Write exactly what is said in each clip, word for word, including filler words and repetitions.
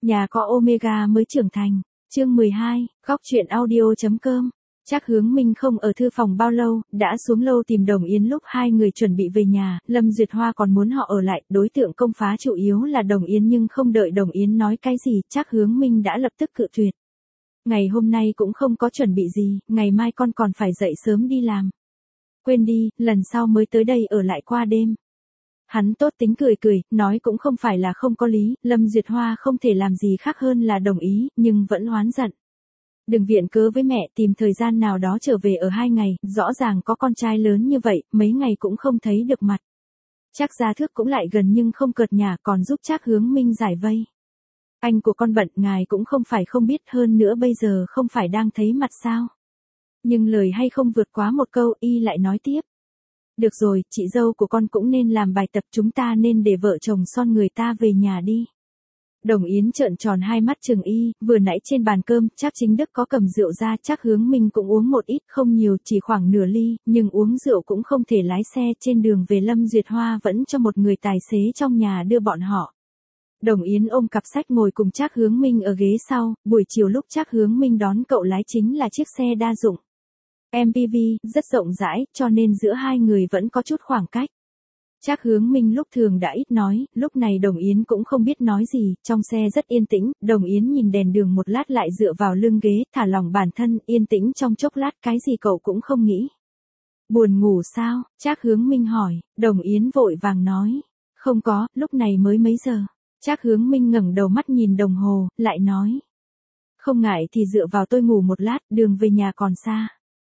Nhà có Omega mới trưởng thành. Chương mười hai, góc truyện audio.com. Trác Hướng Minh không ở thư phòng bao lâu, đã xuống lâu tìm Đồng Yến. Lúc hai người chuẩn bị về nhà, Lâm Duyệt Hoa còn muốn họ ở lại, đối tượng công phá chủ yếu là Đồng Yến, nhưng không đợi Đồng Yến nói cái gì, Trác Hướng Minh đã lập tức cự tuyệt. Ngày hôm nay cũng không có chuẩn bị gì, ngày mai con còn phải dậy sớm đi làm. Quên đi, lần sau mới tới đây ở lại qua đêm. Hắn tốt tính cười cười, nói cũng không phải là không có lý, Lâm Duyệt Hoa không thể làm gì khác hơn là đồng ý, nhưng vẫn oán giận. Đừng viện cớ với mẹ, tìm thời gian nào đó trở về ở hai ngày, rõ ràng có con trai lớn như vậy, mấy ngày cũng không thấy được mặt. Trác Gia Thước cũng lại gần nhưng không cợt nhả, còn giúp Trác Hướng Minh giải vây. Anh của con bận, ngài cũng không phải không biết, hơn nữa bây giờ không phải đang thấy mặt sao. Nhưng lời hay không vượt quá một câu, y lại nói tiếp. Được rồi, chị dâu của con cũng nên làm bài tập, chúng ta nên để vợ chồng son người ta về nhà đi. Đồng Yến trợn tròn hai mắt chừng y, vừa nãy trên bàn cơm, Trác Chính Đức có cầm rượu ra, Trác Hướng Minh cũng uống một ít, không nhiều, chỉ khoảng nửa ly, nhưng uống rượu cũng không thể lái xe, trên đường về Lâm Duyệt Hoa vẫn cho một người tài xế trong nhà đưa bọn họ. Đồng Yến ôm cặp sách ngồi cùng Trác Hướng Minh ở ghế sau, buổi chiều lúc Trác Hướng Minh đón cậu lái chính là chiếc xe đa dụng. em pê vê, rất rộng rãi, cho nên giữa hai người vẫn có chút khoảng cách. Trác Hướng Minh lúc thường đã ít nói, lúc này Đồng Yến cũng không biết nói gì, trong xe rất yên tĩnh, Đồng Yến nhìn đèn đường một lát lại dựa vào lưng ghế, thả lỏng bản thân, yên tĩnh trong chốc lát, cái gì cậu cũng không nghĩ. Buồn ngủ sao? Trác Hướng Minh hỏi, Đồng Yến vội vàng nói, không có, lúc này mới mấy giờ. Trác Hướng Minh ngẩng đầu mắt nhìn đồng hồ, lại nói, không ngại thì dựa vào tôi ngủ một lát, đường về nhà còn xa.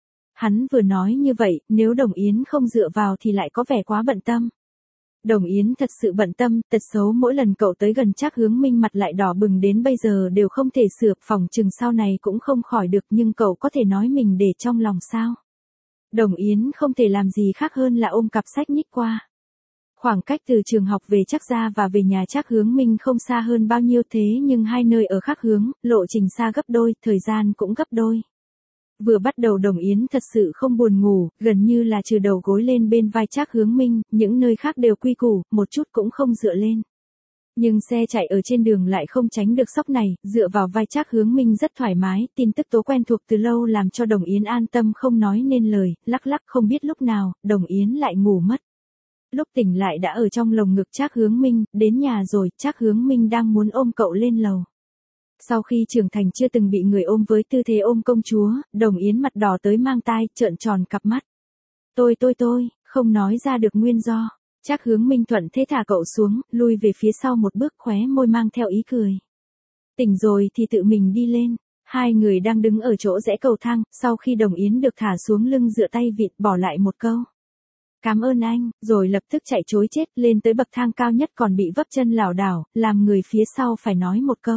Hắn vừa nói như vậy, nếu Đồng Yến không dựa vào thì lại có vẻ quá bận tâm. Đồng Yến thật sự bận tâm, tật xấu mỗi lần cậu tới gần Trác Hướng Minh mặt lại đỏ bừng đến bây giờ đều không thể sửa, phòng chừng sau này cũng không khỏi được, nhưng cậu có thể nói mình để trong lòng sao? Đồng Yến không thể làm gì khác hơn là ôm cặp sách nhích qua. Khoảng cách từ trường học về Trác gia và về nhà Trác Hướng Minh không xa hơn bao nhiêu, thế nhưng hai nơi ở khác hướng, lộ trình xa gấp đôi, thời gian cũng gấp đôi. Vừa bắt đầu Đồng Yến thật sự không buồn ngủ, gần như là trừ đầu gối lên bên vai Trác Hướng Minh, những nơi khác đều quy củ, một chút cũng không dựa lên. Nhưng xe chạy ở trên đường lại không tránh được sóc này, dựa vào vai Trác Hướng Minh rất thoải mái, tin tức tố quen thuộc từ lâu làm cho Đồng Yến an tâm không nói nên lời, lắc lắc không biết lúc nào, Đồng Yến lại ngủ mất. Lúc tỉnh lại đã ở trong lồng ngực Trác Hướng Minh, đến nhà rồi, Trác Hướng Minh đang muốn ôm cậu lên lầu. Sau khi trưởng thành chưa từng bị người ôm với tư thế ôm công chúa, Đồng Yến mặt đỏ tới mang tai, trợn tròn cặp mắt. Tôi tôi tôi, không nói ra được nguyên do. Trác Hướng Minh thuận thế thả cậu xuống, lui về phía sau một bước, khóe môi mang theo ý cười. Tỉnh rồi thì tự mình đi lên. Hai người đang đứng ở chỗ rẽ cầu thang, sau khi Đồng Yến được thả xuống lưng dựa tay vịn, bỏ lại một câu. Cảm ơn anh, rồi lập tức chạy trối chết, lên tới bậc thang cao nhất còn bị vấp chân lảo đảo, làm người phía sau phải nói một câu.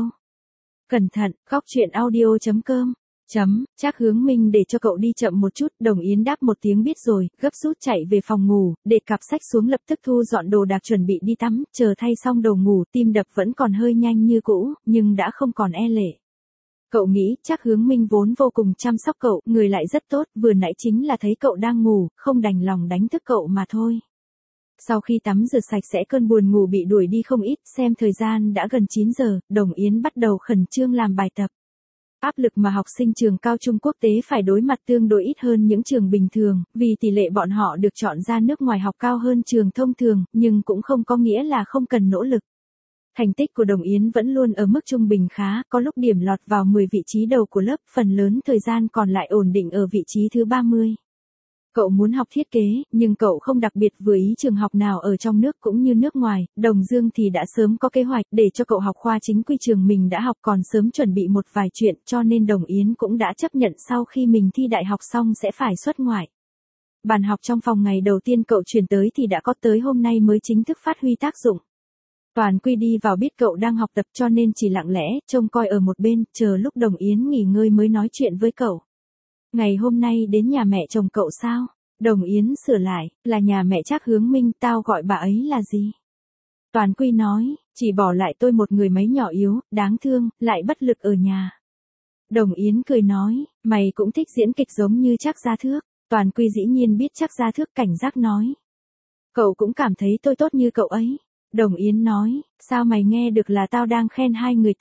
Cẩn thận, góc truyện audio.com. Chấm, Trác Hướng Minh để cho cậu đi chậm một chút, Đồng Yến đáp một tiếng biết rồi, gấp rút chạy về phòng ngủ, để cặp sách xuống lập tức thu dọn đồ đạc chuẩn bị đi tắm, chờ thay xong đồ ngủ, tim đập vẫn còn hơi nhanh như cũ, nhưng đã không còn e lệ. Cậu nghĩ, Trác Hướng Minh vốn vô cùng chăm sóc cậu, người lại rất tốt, vừa nãy chính là thấy cậu đang ngủ, không đành lòng đánh thức cậu mà thôi. Sau khi tắm rửa sạch sẽ cơn buồn ngủ bị đuổi đi không ít, xem thời gian đã gần chín giờ, Đồng Yến bắt đầu khẩn trương làm bài tập. Áp lực mà học sinh trường cao trung quốc tế phải đối mặt tương đối ít hơn những trường bình thường, vì tỷ lệ bọn họ được chọn ra nước ngoài học cao hơn trường thông thường, nhưng cũng không có nghĩa là không cần nỗ lực. Thành tích của Đồng Yến vẫn luôn ở mức trung bình khá, có lúc điểm lọt vào mười vị trí đầu của lớp, phần lớn thời gian còn lại ổn định ở vị trí thứ ba mươi. Cậu muốn học thiết kế, nhưng cậu không đặc biệt vừa ý trường học nào ở trong nước cũng như nước ngoài, Đồng Dương thì đã sớm có kế hoạch để cho cậu học khoa chính quy trường mình đã học, còn sớm chuẩn bị một vài chuyện, cho nên Đồng Yến cũng đã chấp nhận sau khi mình thi đại học xong sẽ phải xuất ngoại. Bàn học trong phòng ngày đầu tiên cậu chuyển tới thì đã có tới hôm nay mới chính thức phát huy tác dụng. Toàn Quy đi vào biết cậu đang học tập cho nên chỉ lặng lẽ, trông coi ở một bên, chờ lúc Đồng Yến nghỉ ngơi mới nói chuyện với cậu. Ngày hôm nay đến nhà mẹ chồng cậu sao? Đồng Yến sửa lại, là nhà mẹ Trác Hướng Minh, tao gọi bà ấy là gì? Toàn Quy nói, chỉ bỏ lại tôi một người mấy nhỏ yếu, đáng thương, lại bất lực ở nhà. Đồng Yến cười nói, mày cũng thích diễn kịch giống như Trác Gia Thước. Toàn Quy dĩ nhiên biết Trác Gia Thước, cảnh giác nói. Cậu cũng cảm thấy tôi tốt như cậu ấy. Đồng Yến nói, sao mày nghe được là tao đang khen hai người tốt?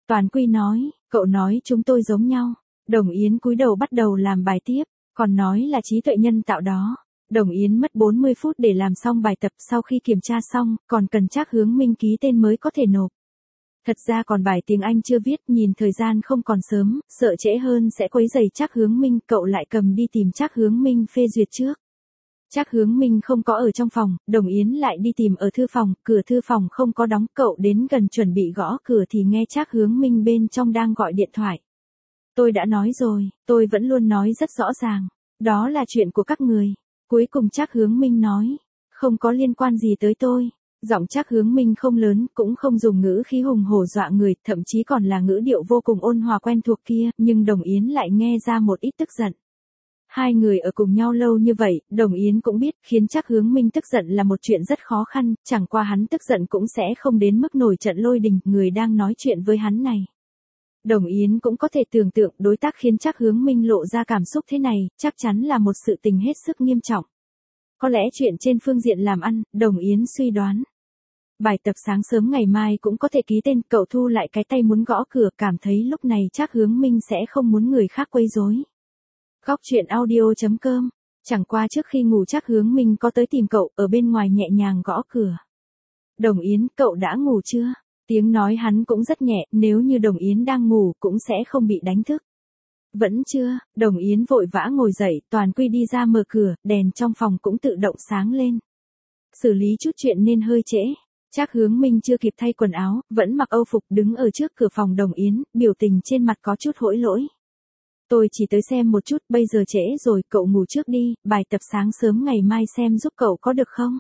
Toàn Quy nói, cậu nói chúng tôi giống nhau. Đồng Yến cúi đầu bắt đầu làm bài tiếp, còn nói là trí tuệ nhân tạo đó. Đồng Yến mất bốn mươi phút để làm xong bài tập, sau khi kiểm tra xong, còn cần Trác Hướng Minh ký tên mới có thể nộp. Thật ra còn bài tiếng Anh chưa viết, nhìn thời gian không còn sớm, sợ trễ hơn sẽ quấy rầy Trác Hướng Minh, cậu lại cầm đi tìm Trác Hướng Minh phê duyệt trước. Trác Hướng Minh không có ở trong phòng, Đồng Yến lại đi tìm ở thư phòng, cửa thư phòng không có đóng, cậu đến gần chuẩn bị gõ cửa thì nghe Trác Hướng Minh bên trong đang gọi điện thoại. Tôi đã nói rồi, tôi vẫn luôn nói rất rõ ràng, đó là chuyện của các người. Cuối cùng Trác Hướng Minh nói, không có liên quan gì tới tôi. Giọng Trác Hướng Minh không lớn, cũng không dùng ngữ khí hùng hổ dọa người, thậm chí còn là ngữ điệu vô cùng ôn hòa quen thuộc kia, nhưng Đồng Yến lại nghe ra một ít tức giận. Hai người ở cùng nhau lâu như vậy, Đồng Yến cũng biết, khiến Trác Hướng Minh tức giận là một chuyện rất khó khăn, chẳng qua hắn tức giận cũng sẽ không đến mức nổi trận lôi đình, người đang nói chuyện với hắn này. Đồng Yến cũng có thể tưởng tượng đối tác khiến Trác Hướng Minh lộ ra cảm xúc thế này, chắc chắn là một sự tình hết sức nghiêm trọng. Có lẽ chuyện trên phương diện làm ăn, Đồng Yến suy đoán. Bài tập sáng sớm ngày mai cũng có thể ký tên, cậu thu lại cái tay muốn gõ cửa, cảm thấy lúc này Trác Hướng Minh sẽ không muốn người khác quấy rối. Góc truyện audio chấm com. Chẳng qua trước khi ngủ Trác Hướng Minh có tới tìm cậu, ở bên ngoài nhẹ nhàng gõ cửa. Đồng Yến, cậu đã ngủ chưa? Tiếng nói hắn cũng rất nhẹ, nếu như Đồng Yến đang ngủ cũng sẽ không bị đánh thức. Vẫn chưa, Đồng Yến vội vã ngồi dậy, Toàn Quy đi ra mở cửa, đèn trong phòng cũng tự động sáng lên. Xử lý chút chuyện nên hơi trễ. Trác Hướng Minh chưa kịp thay quần áo, vẫn mặc Âu phục đứng ở trước cửa phòng Đồng Yến, biểu tình trên mặt có chút hối lỗi. Tôi chỉ tới xem một chút, bây giờ trễ rồi, cậu ngủ trước đi, bài tập sáng sớm ngày mai xem giúp cậu có được không?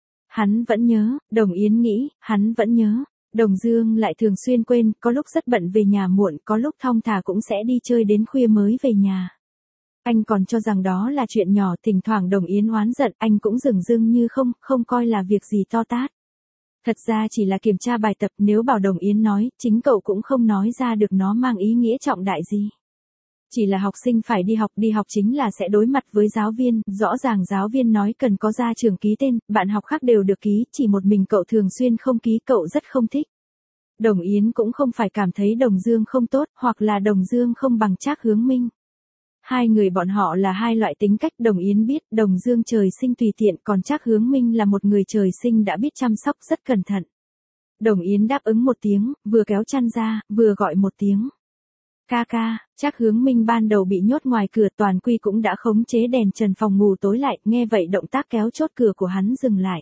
Hắn vẫn nhớ, Đồng Yến nghĩ, hắn vẫn nhớ. Đồng Dương lại thường xuyên quên, có lúc rất bận về nhà muộn, có lúc thong thả cũng sẽ đi chơi đến khuya mới về nhà. Anh còn cho rằng đó là chuyện nhỏ, thỉnh thoảng Đồng Yến oán giận, anh cũng dửng dưng như không, không coi là việc gì to tát. Thật ra chỉ là kiểm tra bài tập, nếu bảo Đồng Yến nói, chính cậu cũng không nói ra được nó mang ý nghĩa trọng đại gì. Chỉ là học sinh phải đi học, đi học chính là sẽ đối mặt với giáo viên, rõ ràng giáo viên nói cần có gia trưởng ký tên, bạn học khác đều được ký, chỉ một mình cậu thường xuyên không ký, cậu rất không thích. Đồng Yến cũng không phải cảm thấy Đồng Dương không tốt, hoặc là Đồng Dương không bằng Trác Hướng Minh. Hai người bọn họ là hai loại tính cách, Đồng Yến biết, Đồng Dương trời sinh tùy tiện, còn Trác Hướng Minh là một người trời sinh đã biết chăm sóc rất cẩn thận. Đồng Yến đáp ứng một tiếng, vừa kéo chăn ra, vừa gọi một tiếng. Ca ca, Trác Hướng Minh ban đầu bị nhốt ngoài cửa, Toàn Quy cũng đã khống chế đèn trần phòng ngủ tối lại, nghe vậy động tác kéo chốt cửa của hắn dừng lại.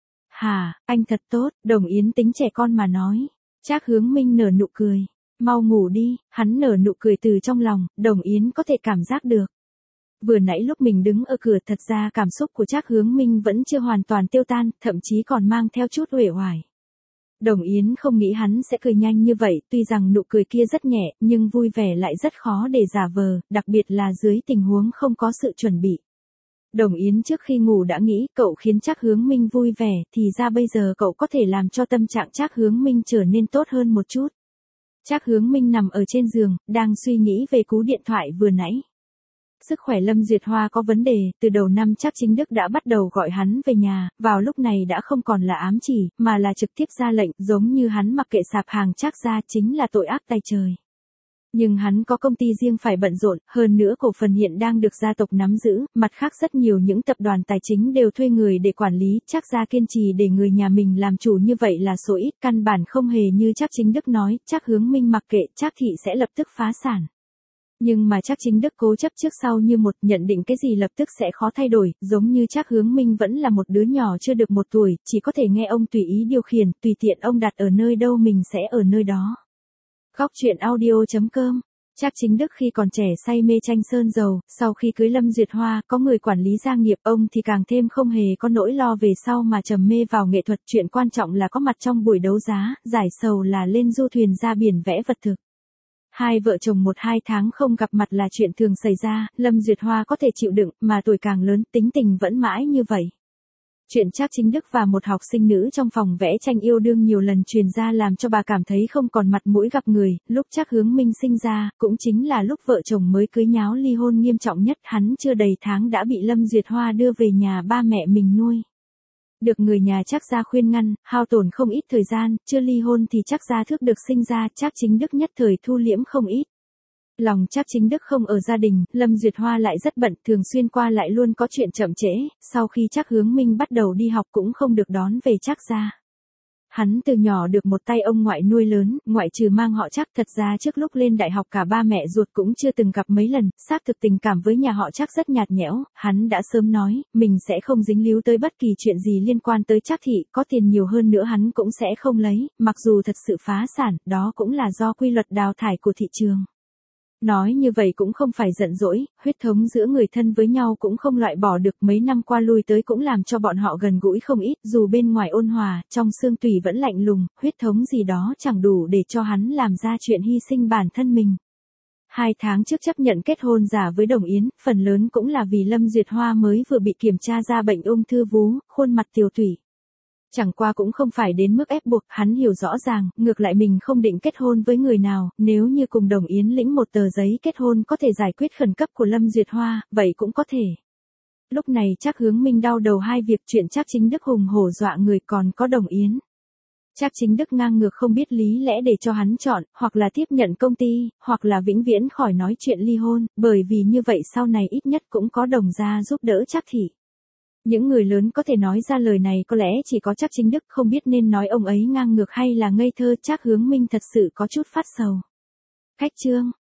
Hà, anh thật tốt, Đồng Yến tính trẻ con mà nói. Trác Hướng Minh nở nụ cười. Mau ngủ đi, hắn nở nụ cười từ trong lòng, Đồng Yến có thể cảm giác được. Vừa nãy lúc mình đứng ở cửa thật ra cảm xúc của Trác Hướng Minh vẫn chưa hoàn toàn tiêu tan, thậm chí còn mang theo chút uể oải. Đồng Yến không nghĩ hắn sẽ cười nhanh như vậy, tuy rằng nụ cười kia rất nhẹ, nhưng vui vẻ lại rất khó để giả vờ, đặc biệt là dưới tình huống không có sự chuẩn bị. Đồng Yến trước khi ngủ đã nghĩ cậu khiến Trác Hướng Minh vui vẻ, thì ra bây giờ cậu có thể làm cho tâm trạng Trác Hướng Minh trở nên tốt hơn một chút. Trác Hướng Minh nằm ở trên giường, đang suy nghĩ về cú điện thoại vừa nãy. Sức khỏe Lâm Duyệt Hoa có vấn đề, từ đầu năm Trác Chính Đức đã bắt đầu gọi hắn về nhà, vào lúc này đã không còn là ám chỉ, mà là trực tiếp ra lệnh, giống như hắn mặc kệ sạp hàng Trác gia chính là tội ác tày trời. Nhưng hắn có công ty riêng phải bận rộn, hơn nữa cổ phần hiện đang được gia tộc nắm giữ, mặt khác rất nhiều những tập đoàn tài chính đều thuê người để quản lý, Trác gia kiên trì để người nhà mình làm chủ như vậy là số ít, căn bản không hề như Trác Chính Đức nói, Trác Hướng Minh mặc kệ, Trác thị sẽ lập tức phá sản. Nhưng mà Trác Chính Đức cố chấp trước sau như một, nhận định cái gì lập tức sẽ khó thay đổi, giống như Trác Hướng Minh vẫn là một đứa nhỏ chưa được một tuổi, chỉ có thể nghe ông tùy ý điều khiển, tùy tiện ông đặt ở nơi đâu mình sẽ ở nơi đó. Góc truyện audio chấm com. Trác Chính Đức khi còn trẻ say mê tranh sơn dầu, sau khi cưới Lâm Duyệt Hoa, có người quản lý gia nghiệp, ông thì càng thêm không hề có nỗi lo về sau mà trầm mê vào nghệ thuật, chuyện quan trọng là có mặt trong buổi đấu giá, giải sầu là lên du thuyền ra biển vẽ vật thực. Hai vợ chồng một hai tháng không gặp mặt là chuyện thường xảy ra, Lâm Duyệt Hoa có thể chịu đựng, mà tuổi càng lớn, tính tình vẫn mãi như vậy. Chuyện Trác Chính Đức và một học sinh nữ trong phòng vẽ tranh yêu đương nhiều lần truyền ra làm cho bà cảm thấy không còn mặt mũi gặp người, lúc Trác Hướng Minh sinh ra, cũng chính là lúc vợ chồng mới cưới nháo ly hôn nghiêm trọng nhất, hắn chưa đầy tháng đã bị Lâm Duyệt Hoa đưa về nhà ba mẹ mình nuôi. Được người nhà Trác gia khuyên ngăn, hao tổn không ít thời gian, chưa ly hôn thì Trác gia Thước được sinh ra, Trác Chính Đức nhất thời thu liễm không ít. Lòng Trác Chính Đức không ở gia đình, Lâm Duyệt Hoa lại rất bận, thường xuyên qua lại luôn có chuyện chậm trễ, sau khi Trác Hướng Minh bắt đầu đi học cũng không được đón về Trác gia. Hắn từ nhỏ được một tay ông ngoại nuôi lớn, ngoại trừ mang họ Trác, thật ra trước lúc lên đại học cả ba mẹ ruột cũng chưa từng gặp mấy lần, xác thực tình cảm với nhà họ Trác rất nhạt nhẽo, hắn đã sớm nói, mình sẽ không dính líu tới bất kỳ chuyện gì liên quan tới Trác thị, có tiền nhiều hơn nữa hắn cũng sẽ không lấy, mặc dù thật sự phá sản, đó cũng là do quy luật đào thải của thị trường. Nói như vậy cũng không phải giận dỗi, huyết thống giữa người thân với nhau cũng không loại bỏ được, mấy năm qua lui tới cũng làm cho bọn họ gần gũi không ít, dù bên ngoài ôn hòa, trong xương tủy vẫn lạnh lùng, huyết thống gì đó chẳng đủ để cho hắn làm ra chuyện hy sinh bản thân mình. Hai tháng trước chấp nhận kết hôn giả với Đồng Yến, phần lớn cũng là vì Lâm Duyệt Hoa mới vừa bị kiểm tra ra bệnh ung thư vú, khuôn mặt tiều tụy. Chẳng qua cũng không phải đến mức ép buộc, hắn hiểu rõ ràng, ngược lại mình không định kết hôn với người nào, nếu như cùng Đồng Yến lĩnh một tờ giấy kết hôn có thể giải quyết khẩn cấp của Lâm Duyệt Hoa, vậy cũng có thể. Lúc này Trác Hướng Minh đau đầu hai việc, chuyện Trác Chính Đức hùng hổ dọa người, còn có Đồng Yến. Trác Chính Đức ngang ngược không biết lý lẽ để cho hắn chọn, hoặc là tiếp nhận công ty, hoặc là vĩnh viễn khỏi nói chuyện ly hôn, bởi vì như vậy sau này ít nhất cũng có Đồng gia giúp đỡ Trác thị. Những người lớn có thể nói ra lời này có lẽ chỉ có Trác Chính Đức, không biết nên nói ông ấy ngang ngược hay là ngây thơ. Trác Hướng Minh thật sự có chút phát sầu. Khách chương